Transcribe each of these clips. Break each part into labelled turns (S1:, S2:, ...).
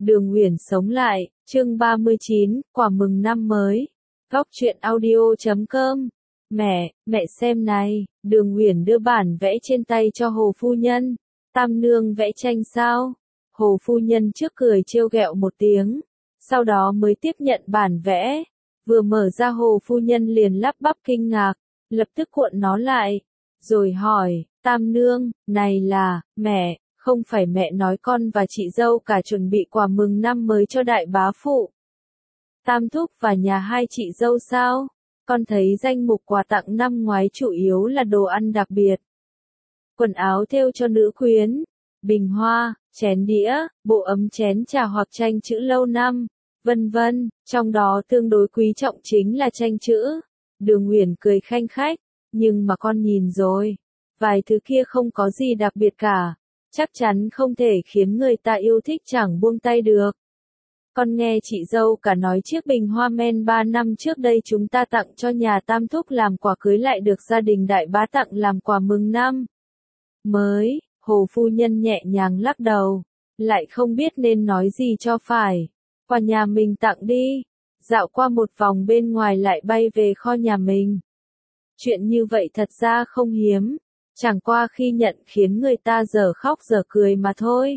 S1: Đường Uyển sống lại, chương 39, quà mừng năm mới. Góc truyện audio.com. Mẹ xem này, Đường Uyển đưa bản vẽ trên tay cho Hồ phu nhân. Tam nương vẽ tranh sao? Hồ phu nhân trước cười trêu ghẹo một tiếng, sau đó mới tiếp nhận bản vẽ. Vừa mở ra Hồ phu nhân liền lắp bắp kinh ngạc, lập tức cuộn nó lại, rồi hỏi, Tam nương, này là, mẹ, không phải mẹ nói con và chị dâu cả chuẩn bị quà mừng năm mới cho đại bá phụ Tam thúc và nhà hai chị dâu sao? Con thấy danh mục quà tặng năm ngoái chủ yếu là đồ ăn đặc biệt, quần áo thêu cho nữ quyến, bình hoa, chén đĩa, bộ ấm chén trà hoặc tranh chữ lâu năm, vân vân, trong đó tương đối quý trọng chính là tranh chữ. Đường Uyển cười khanh khách, nhưng mà con nhìn rồi, vài thứ kia không có gì đặc biệt cả, chắc chắn không thể khiến người ta yêu thích chẳng buông tay được. Con nghe chị dâu cả nói chiếc bình hoa men 3 năm trước đây chúng ta tặng cho nhà Tam thúc làm quà cưới lại được gia đình đại bá tặng làm quà mừng năm mới. Hồ phu nhân nhẹ nhàng lắc đầu, lại không biết nên nói gì cho phải. Quà nhà mình tặng đi. Dạo qua một vòng bên ngoài lại bay về kho nhà mình. Chuyện như vậy thật ra không hiếm, chẳng qua khi nhận khiến người ta dở khóc dở cười mà thôi.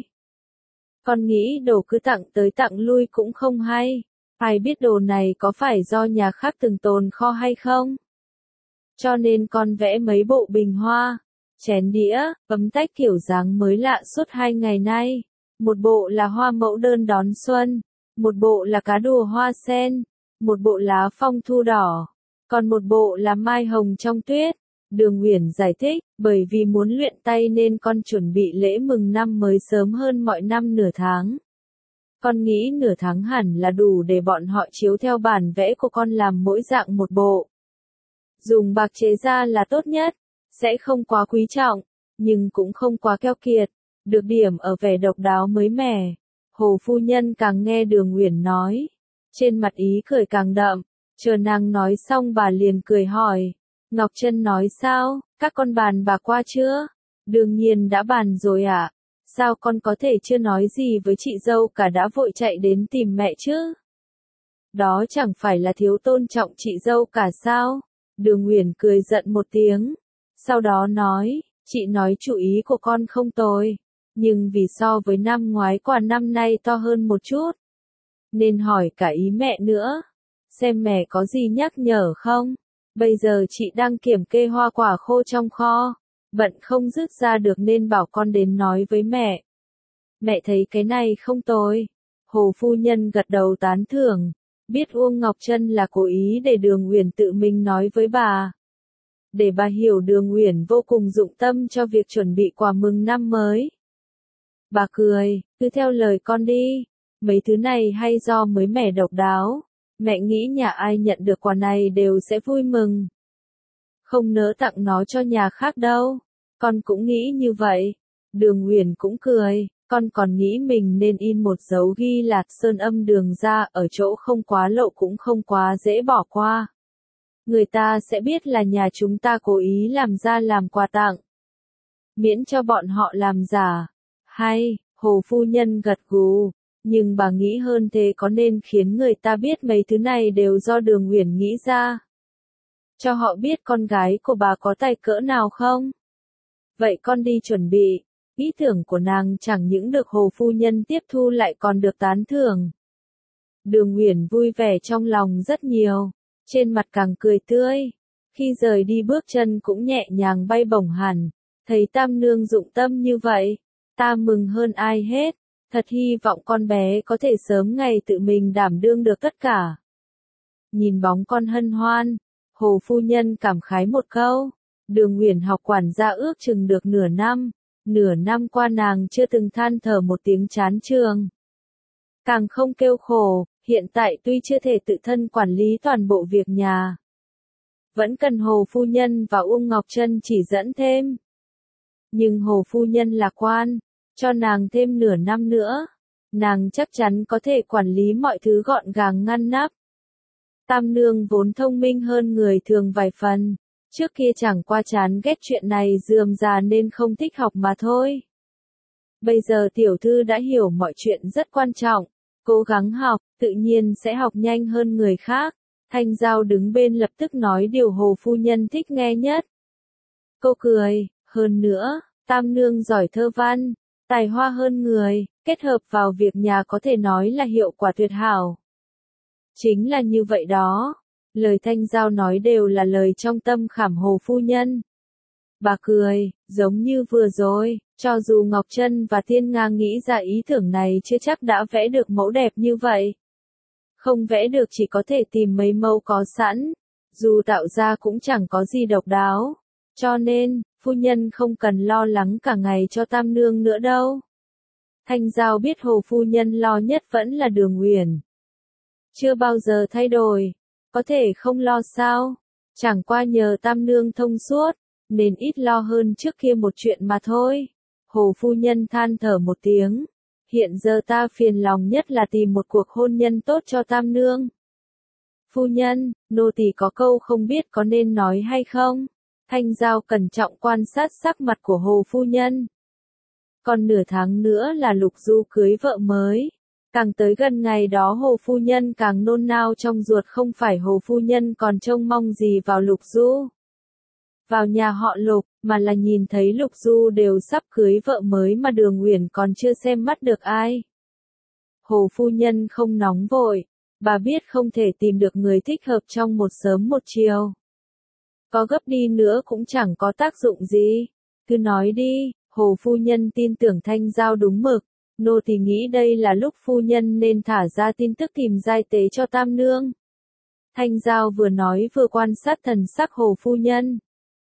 S1: Con nghĩ đồ cứ tặng tới tặng lui cũng không hay. Ai biết đồ này có phải do nhà khác từng tồn kho hay không? Cho nên con vẽ mấy bộ bình hoa, chén đĩa, ấm tách kiểu dáng mới lạ suốt 2 ngày nay. Một bộ là hoa mẫu đơn đón xuân, một bộ là cá đùa hoa sen, một bộ lá phong thu đỏ, còn một bộ là mai hồng trong tuyết. Đường Uyển giải thích, bởi vì muốn luyện tay nên con chuẩn bị lễ mừng năm mới sớm hơn mọi năm nửa tháng. Con nghĩ nửa tháng hẳn là đủ để bọn họ chiếu theo bản vẽ của con làm mỗi dạng một bộ. Dùng bạc chế ra là tốt nhất, sẽ không quá quý trọng, nhưng cũng không quá keo kiệt, được điểm ở vẻ độc đáo mới mẻ. Hồ phu nhân càng nghe Đường Uyển nói, trên mặt ý cười càng đậm, chờ nàng nói xong bà liền cười hỏi, Ngọc Trân nói sao, các con bàn bạc qua chưa? Đương nhiên đã bàn rồi ạ. Sao con có thể chưa nói gì với chị dâu cả đã vội chạy đến tìm mẹ chứ? Đó chẳng phải là thiếu tôn trọng chị dâu cả sao? Đường Uyển cười giận một tiếng, sau đó nói, chị nói chủ ý của con không tồi, nhưng vì so với năm ngoái quà năm nay to hơn một chút, nên hỏi cả ý mẹ nữa, xem mẹ có gì nhắc nhở không? Bây giờ chị đang kiểm kê hoa quả khô trong kho, bận không dứt ra được nên bảo con đến nói với mẹ. Mẹ thấy cái này không tồi. Hồ phu nhân gật đầu tán thưởng, biết Uông Ngọc Trân là cố ý để Đường Uyển tự mình nói với bà. Để bà hiểu Đường Uyển vô cùng dụng tâm cho việc chuẩn bị quà mừng năm mới. Bà cười, cứ theo lời con đi, mấy thứ này hay do mới mẻ độc đáo. Mẹ nghĩ nhà ai nhận được quà này đều sẽ vui mừng. Không nỡ tặng nó cho nhà khác đâu. Con cũng nghĩ như vậy. Đường Uyển cũng cười, con còn nghĩ mình nên in một dấu ghi là sơn âm Đường ra ở chỗ không quá lộ cũng không quá dễ bỏ qua. Người ta sẽ biết là nhà chúng ta cố ý làm ra làm quà tặng. Miễn cho bọn họ làm giả. Hay, Hồ phu nhân gật gù. Nhưng bà nghĩ hơn thế có nên khiến người ta biết mấy thứ này đều do Đường Uyển nghĩ ra. Cho họ biết con gái của bà có tài cỡ nào không? Vậy con đi chuẩn bị. Ý tưởng của nàng chẳng những được Hồ phu nhân tiếp thu lại còn được tán thưởng. Đường Uyển vui vẻ trong lòng rất nhiều, trên mặt càng cười tươi. Khi rời đi bước chân cũng nhẹ nhàng bay bổng hẳn. Thấy Tam nương dụng tâm như vậy, ta mừng hơn ai hết. Thật hy vọng con bé có thể sớm ngày tự mình đảm đương được tất cả. Nhìn bóng con hân hoan, Hồ phu nhân cảm khái một câu. Đường Uyển học quản gia ước chừng được nửa năm qua nàng chưa từng than thở một tiếng chán trường. Càng không kêu khổ, hiện tại tuy chưa thể tự thân quản lý toàn bộ việc nhà, vẫn cần Hồ phu nhân và Uông Ngọc Trân chỉ dẫn thêm. Nhưng Hồ phu nhân lạc quan, cho nàng thêm nửa năm nữa, nàng chắc chắn có thể quản lý mọi thứ gọn gàng ngăn nắp. Tam nương vốn thông minh hơn người thường vài phần, trước kia chẳng qua chán ghét chuyện này rườm rà nên không thích học mà thôi. Bây giờ tiểu thư đã hiểu mọi chuyện rất quan trọng, Cố gắng học, tự nhiên sẽ học nhanh hơn người khác. Thanh Giao đứng bên lập tức nói điều Hồ phu nhân thích nghe nhất. Cô cười, hơn nữa, Tam nương giỏi thơ văn, tài hoa hơn người, kết hợp vào việc nhà có thể nói là hiệu quả tuyệt hảo. Chính là như vậy đó. Lời Thanh Giao nói đều là lời trong tâm khảm Hồ phu nhân. Bà cười, giống như vừa rồi, cho dù Ngọc Trân và Thiên Nga nghĩ ra ý tưởng này chưa chắc đã vẽ được mẫu đẹp như vậy. Không vẽ được chỉ có thể tìm mấy mẫu có sẵn, dù tạo ra cũng chẳng có gì độc đáo. Cho nên, phu nhân không cần lo lắng cả ngày cho Tam nương nữa đâu. Thanh Giao biết Hồ phu nhân lo nhất vẫn là Đường Uyển. Chưa bao giờ thay đổi, có thể không lo sao? Chẳng qua nhờ Tam nương thông suốt, nên ít lo hơn trước kia một chuyện mà thôi. Hồ phu nhân than thở một tiếng. Hiện giờ ta phiền lòng nhất là tìm một cuộc hôn nhân tốt cho Tam nương. Phu nhân, nô tỳ có câu không biết có nên nói hay không? Thanh Giao cẩn trọng quan sát sắc mặt của Hồ phu nhân. Còn nửa tháng nữa là Lục Du cưới vợ mới. Càng tới gần ngày đó Hồ phu nhân càng nôn nao trong ruột, không phải Hồ phu nhân còn trông mong gì vào Lục Du. Vào nhà họ Lục, mà là nhìn thấy Lục Du đều sắp cưới vợ mới mà Đường Uyển còn chưa xem mắt được ai. Hồ phu nhân không nóng vội, bà biết không thể tìm được người thích hợp trong một sớm một chiều. Có gấp đi nữa cũng chẳng có tác dụng gì. Cứ nói đi, Hồ phu nhân tin tưởng Thanh Giao đúng mực. Nô tỳ nghĩ đây là lúc phu nhân nên thả ra tin tức tìm giai tế cho Tam nương. Thanh Giao vừa nói vừa quan sát thần sắc Hồ phu nhân.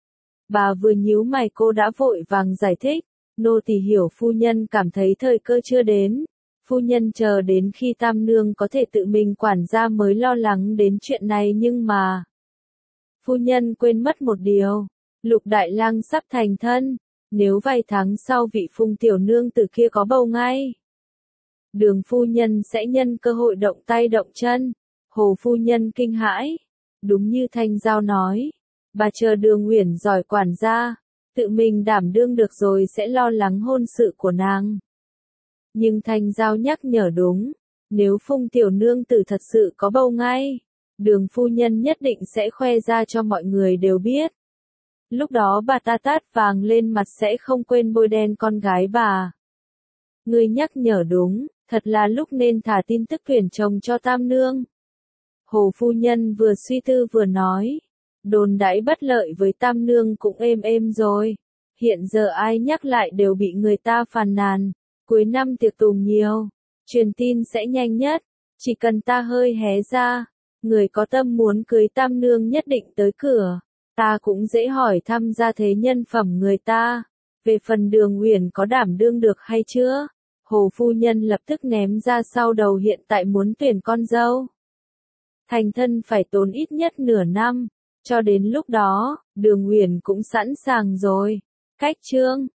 S1: Bà vừa nhíu mày cô đã vội vàng giải thích. Nô tỳ hiểu phu nhân cảm thấy thời cơ chưa đến. Phu nhân chờ đến khi Tam nương có thể tự mình quản gia mới lo lắng đến chuyện này, nhưng mà phu nhân quên mất một điều. Lục đại lang sắp thành thân. Nếu vài tháng sau vị Phùng tiểu nương từ kia có bầu ngay, Đường phu nhân sẽ nhân cơ hội động tay động chân. Hồ phu nhân kinh hãi. Đúng như Thanh Giao nói, bà chờ Đường Uyển giỏi quản gia, tự mình đảm đương được rồi sẽ lo lắng hôn sự của nàng. Nhưng Thanh Giao nhắc nhở đúng, nếu Phùng tiểu nương tử thật sự có bầu ngay, Đường phu nhân nhất định sẽ khoe ra cho mọi người đều biết. Lúc đó bà ta tát vàng lên mặt sẽ không quên bôi đen con gái bà. Người nhắc nhở đúng, thật là lúc nên thả tin tức tuyển chồng cho Tam nương. Hồ phu nhân vừa suy tư vừa nói, đồn đãi bất lợi với Tam nương cũng êm êm rồi. Hiện giờ ai nhắc lại đều bị người ta phàn nàn. Cuối năm tiệc tùng nhiều, truyền tin sẽ nhanh nhất. Chỉ cần ta hơi hé ra, người có tâm muốn cưới Tam nương nhất định tới cửa. Ta cũng dễ hỏi thăm gia thế nhân phẩm người ta. Về phần Đường Uyển có đảm đương được hay chưa? Hồ phu nhân lập tức ném ra sau đầu, hiện tại muốn tuyển con dâu. Thành thân phải tốn ít nhất nửa năm. Cho đến lúc đó, Đường Uyển cũng sẵn sàng rồi. Cách chương